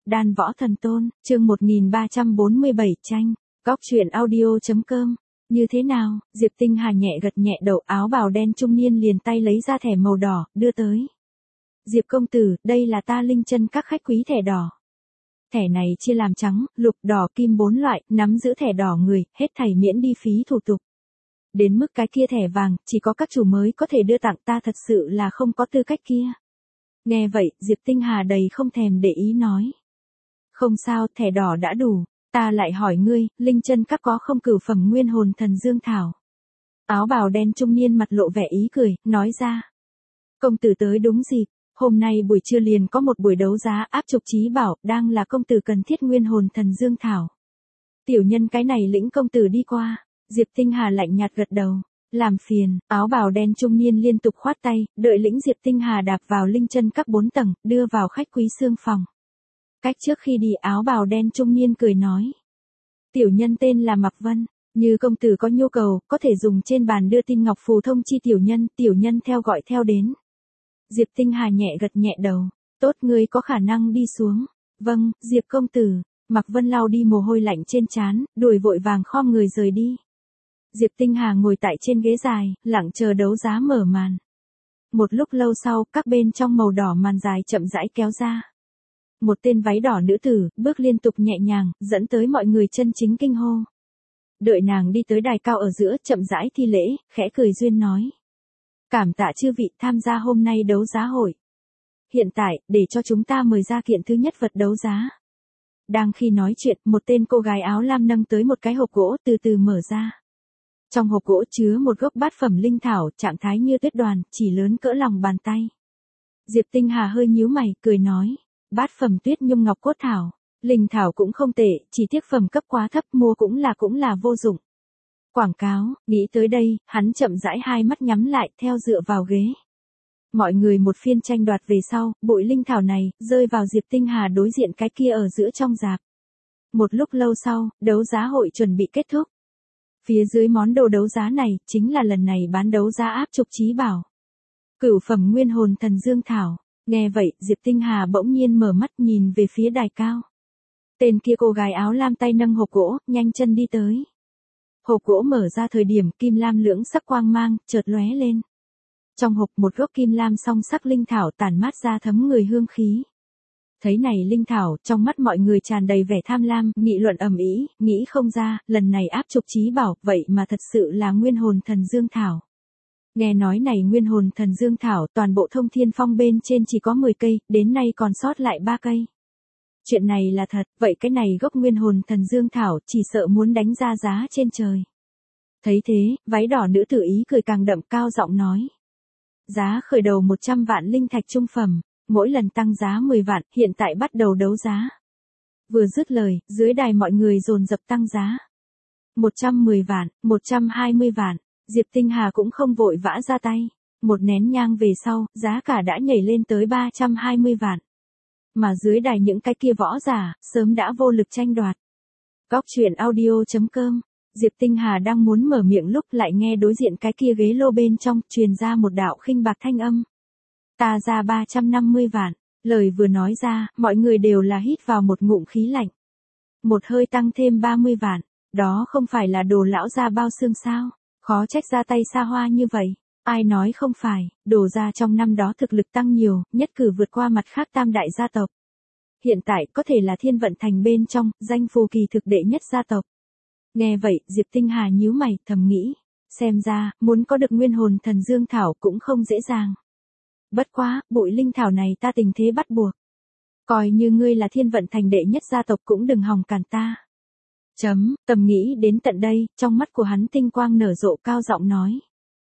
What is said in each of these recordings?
Đan võ thần tôn, chương 1347 tranh, góc truyện audio.com. Như thế nào? Diệp Tinh Hà nhẹ gật nhẹ đầu, áo bào đen trung niên liền tay lấy ra thẻ màu đỏ, đưa tới. Diệp công tử, đây là ta Linh Chân các khách quý thẻ đỏ. Thẻ này chia làm trắng, lục, đỏ, kim 4 loại, nắm giữ thẻ đỏ người, hết thảy miễn đi phí thủ tục. Đến mức cái kia thẻ vàng, chỉ có các chủ mới có thể đưa tặng, ta thật sự là không có tư cách kia. Nghe vậy, Diệp Tinh Hà đầy không thèm để ý nói. Không sao, thẻ đỏ đã đủ, ta lại hỏi ngươi, Linh Chân các có không cửu phẩm nguyên hồn thần dương thảo? Áo bào đen trung niên mặt lộ vẻ ý cười, nói ra. Công tử tới đúng dịp, hôm nay buổi trưa liền có một buổi đấu giá áp trục chí bảo, đang là công tử cần thiết nguyên hồn thần dương thảo. Tiểu nhân cái này lĩnh công tử đi qua. Diệp Tinh Hà lạnh nhạt gật đầu. Làm phiền, áo bào đen trung niên liên tục khoát tay, đợi lĩnh Diệp Tinh Hà đạp vào Linh Chân các 4 tầng, đưa vào khách quý xương phòng. Cách trước khi đi, áo bào đen trung niên cười nói. Tiểu nhân tên là Mạc Vân, như công tử có nhu cầu, có thể dùng trên bàn đưa tin ngọc phù thông chi tiểu nhân theo gọi theo đến. Diệp Tinh Hà nhẹ gật nhẹ đầu, tốt, ngươi có khả năng đi xuống. Vâng, Diệp công tử. Mạc Vân lau đi mồ hôi lạnh trên trán, đuổi vội vàng khom người rời đi. Diệp Tinh Hà ngồi tại trên ghế dài, lặng chờ đấu giá mở màn. Một lúc lâu sau, các bên trong màu đỏ màn dài chậm rãi kéo ra. Một tên váy đỏ nữ tử, bước liên tục nhẹ nhàng, dẫn tới mọi người chân chính kinh hô. Đợi nàng đi tới đài cao ở giữa, chậm rãi thi lễ, khẽ cười duyên nói. Cảm tạ chư vị tham gia hôm nay đấu giá hội. Hiện tại, để cho chúng ta mời ra kiện thứ nhất vật đấu giá. Đang khi nói chuyện, một tên cô gái áo lam nâng tới một cái hộp gỗ từ từ mở ra. Trong hộp gỗ chứa một gốc bát phẩm linh thảo, trạng thái như tuyết đoàn, chỉ lớn cỡ lòng bàn tay. Diệp Tinh Hà hơi nhíu mày, cười nói, bát phẩm tuyết nhung ngọc cốt thảo, linh thảo cũng không tệ, chỉ tiếc phẩm cấp quá thấp, mua cũng là vô dụng. Quảng cáo, nghĩ tới đây, hắn chậm rãi hai mắt nhắm lại, theo dựa vào ghế. Mọi người một phiên tranh đoạt về sau, bụi linh thảo này, rơi vào Diệp Tinh Hà đối diện cái kia ở giữa trong rạp. Một lúc lâu sau, đấu giá hội chuẩn bị kết thúc. Phía dưới món đồ đấu giá này, chính là lần này bán đấu giá áp trục chí bảo. Cửu phẩm nguyên hồn thần dương thảo. Nghe vậy, Diệp Tinh Hà bỗng nhiên mở mắt nhìn về phía đài cao. Tên kia cô gái áo lam tay nâng hộp gỗ, nhanh chân đi tới. Hộp gỗ mở ra thời điểm kim lam lưỡng sắc quang mang, chợt lóe lên. Trong hộp một gốc kim lam song sắc linh thảo tản mát ra thấm người hương khí. Thấy này linh thảo, trong mắt mọi người tràn đầy vẻ tham lam, nghị luận ầm ĩ, nghĩ không ra, lần này áp trục chí bảo, vậy mà thật sự là nguyên hồn thần dương thảo. Nghe nói này nguyên hồn thần dương thảo, toàn bộ Thông Thiên Phong bên trên chỉ có 10 cây, đến nay còn sót lại 3 cây. Chuyện này là thật, vậy cái này gốc nguyên hồn thần dương thảo, chỉ sợ muốn đánh ra giá trên trời. Thấy thế, váy đỏ nữ tử ý cười càng đậm, cao giọng nói. Giá khởi đầu 100 vạn linh thạch trung phẩm, mỗi lần tăng giá 10 vạn, hiện tại bắt đầu đấu giá. Vừa dứt lời, dưới đài mọi người dồn dập tăng giá. 110 vạn, 120 vạn, Diệp Tinh Hà cũng không vội vã ra tay. Một nén nhang về sau, giá cả đã nhảy lên tới 320 vạn. Mà dưới đài những cái kia võ giả, sớm đã vô lực tranh đoạt. Góc truyện audio.com. Diệp Tinh Hà đang muốn mở miệng lúc lại nghe đối diện cái kia ghế lô bên trong, truyền ra một đạo khinh bạc thanh âm. Ta ra 350 vạn, lời vừa nói ra, mọi người đều là hít vào một ngụm khí lạnh. Một hơi tăng thêm 30 vạn, đó không phải là đồ lão gia bao xương sao, khó trách ra tay xa hoa như vậy. Ai nói không phải, đồ gia trong năm đó thực lực tăng nhiều, nhất cử vượt qua mặt khác tam đại gia tộc. Hiện tại có thể là Thiên Vận Thành bên trong, danh phù kỳ thực đệ nhất gia tộc. Nghe vậy, Diệp Tinh Hà nhíu mày, thầm nghĩ, xem ra, muốn có được nguyên hồn thần dương thảo cũng không dễ dàng. Bất quá, bụi linh thảo này ta tình thế bắt buộc. Coi như ngươi là Thiên Vận Thành đệ nhất gia tộc cũng đừng hòng cản ta. Tầm nghĩ đến tận đây, trong mắt của hắn tinh quang nở rộ, cao giọng nói.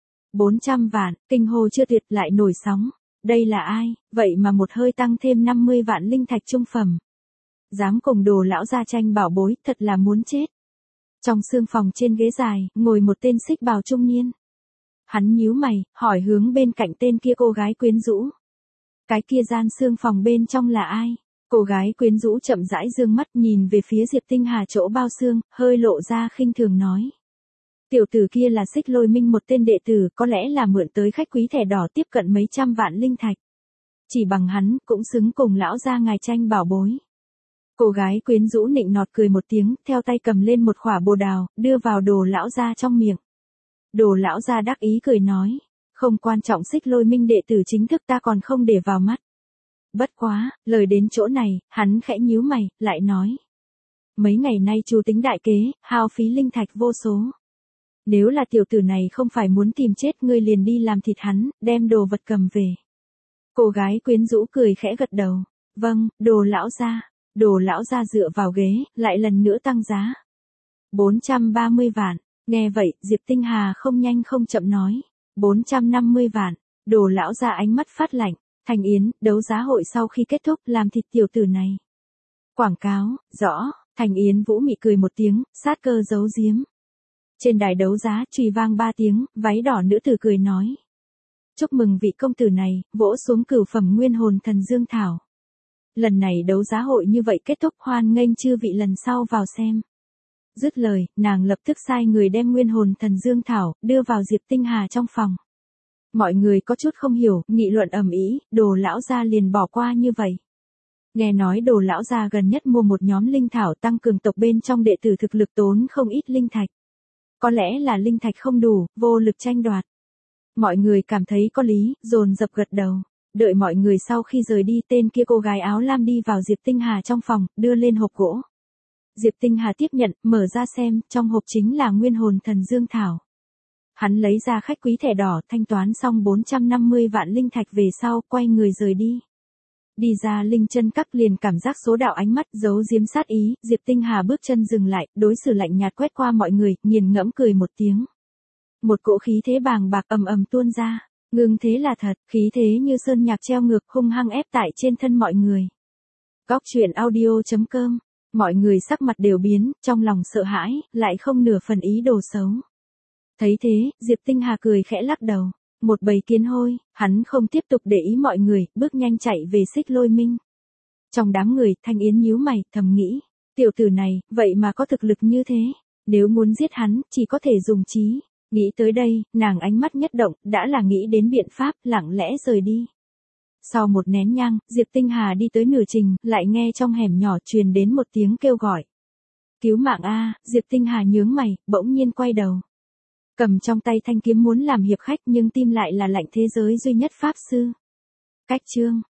400 vạn, kinh hô chưa tuyệt lại nổi sóng. Đây là ai, vậy mà một hơi tăng thêm 50 vạn linh thạch trung phẩm. Dám cùng đồ lão gia tranh bảo bối, thật là muốn chết. Trong sương phòng trên ghế dài, ngồi một tên xích bào trung niên. Hắn nhíu mày, hỏi hướng bên cạnh tên kia cô gái quyến rũ. Cái kia gian sương phòng bên trong là ai? Cô gái quyến rũ chậm rãi dương mắt nhìn về phía Diệp Tinh Hà chỗ bao xương, hơi lộ ra khinh thường nói. Tiểu tử kia là Xích Lôi Minh, một tên đệ tử, có lẽ là mượn tới khách quý thẻ đỏ tiếp cận mấy trăm vạn linh thạch. Chỉ bằng hắn, cũng xứng cùng lão gia ngài tranh bảo bối. Cô gái quyến rũ nịnh nọt cười một tiếng, theo tay cầm lên một quả bồ đào, đưa vào Đồ lão gia trong miệng. Đồ lão gia đắc ý cười nói, không quan trọng, Xích Lôi Minh đệ tử chính thức ta còn không để vào mắt. Bất quá, lời đến chỗ này, hắn khẽ nhíu mày, lại nói. Mấy ngày nay chú tính đại kế, hao phí linh thạch vô số. Nếu là tiểu tử này không phải muốn tìm chết ngươi liền đi làm thịt hắn, đem đồ vật cầm về. Cô gái quyến rũ cười khẽ gật đầu. Vâng, Đồ lão gia. Đồ lão gia dựa vào ghế, lại lần nữa tăng giá. 430 vạn. Nghe vậy, Diệp Tinh Hà không nhanh không chậm nói. 450 vạn. Đồ lão gia ánh mắt phát lạnh. Thành Yến, đấu giá hội sau khi kết thúc làm thịt tiểu tử này. Quảng cáo, rõ. Thành Yến Vũ mị cười một tiếng, sát cơ giấu giếm. Trên đài đấu giá chùy vang 3 tiếng, váy đỏ nữ tử cười nói. Chúc mừng vị công tử này, vỗ xuống cửu phẩm nguyên hồn thần dương thảo. Lần này đấu giá hội như vậy kết thúc, hoan nghênh chư vị lần sau vào xem. Dứt lời, nàng lập tức sai người đem nguyên hồn thần dương thảo, đưa vào Diệp Tinh Hà trong phòng. Mọi người có chút không hiểu, nghị luận ầm ĩ, Đồ lão gia liền bỏ qua như vậy. Nghe nói Đồ lão gia gần nhất mua một nhóm linh thảo tăng cường tộc bên trong đệ tử thực lực, tốn không ít linh thạch. Có lẽ là linh thạch không đủ, vô lực tranh đoạt. Mọi người cảm thấy có lý, dồn dập gật đầu. Đợi mọi người sau khi rời đi, tên kia cô gái áo lam đi vào Diệp Tinh Hà trong phòng, đưa lên hộp gỗ. Diệp Tinh Hà tiếp nhận, mở ra xem, trong hộp chính là nguyên hồn thần dương thảo. Hắn lấy ra khách quý thẻ đỏ, thanh toán xong 450 vạn linh thạch về sau, quay người rời đi. Đi ra linh chân các liền cảm giác số đạo ánh mắt giấu giếm sát ý, Diệp Tinh Hà bước chân dừng lại, đối xử lạnh nhạt quét qua mọi người, nghiền ngẫm cười một tiếng. Một cỗ khí thế bàng bạc ầm ầm tuôn ra, ngưng thế là thật, khí thế như sơn nhạc treo ngược hung hăng ép tại trên thân mọi người. Góc truyện audio.com, mọi người sắc mặt đều biến, trong lòng sợ hãi, lại không nửa phần ý đồ xấu. Thấy thế, Diệp Tinh Hà cười khẽ lắc đầu. Một bầy kiến hôi, hắn không tiếp tục để ý mọi người, bước nhanh chạy về Xích Lôi Minh. Trong đám người, Thanh Yến nhíu mày, thầm nghĩ. Tiểu tử này, vậy mà có thực lực như thế. Nếu muốn giết hắn, chỉ có thể dùng trí. Nghĩ tới đây, nàng ánh mắt nhất động, đã là nghĩ đến biện pháp, lặng lẽ rời đi. Sau một nén nhang, Diệp Tinh Hà đi tới nửa trình, lại nghe trong hẻm nhỏ truyền đến một tiếng kêu gọi. Cứu mạng a! Diệp Tinh Hà nhướng mày, bỗng nhiên quay đầu. Cầm trong tay thanh kiếm muốn làm hiệp khách nhưng tim lại là lạnh thế giới duy nhất pháp sư. Cách chương.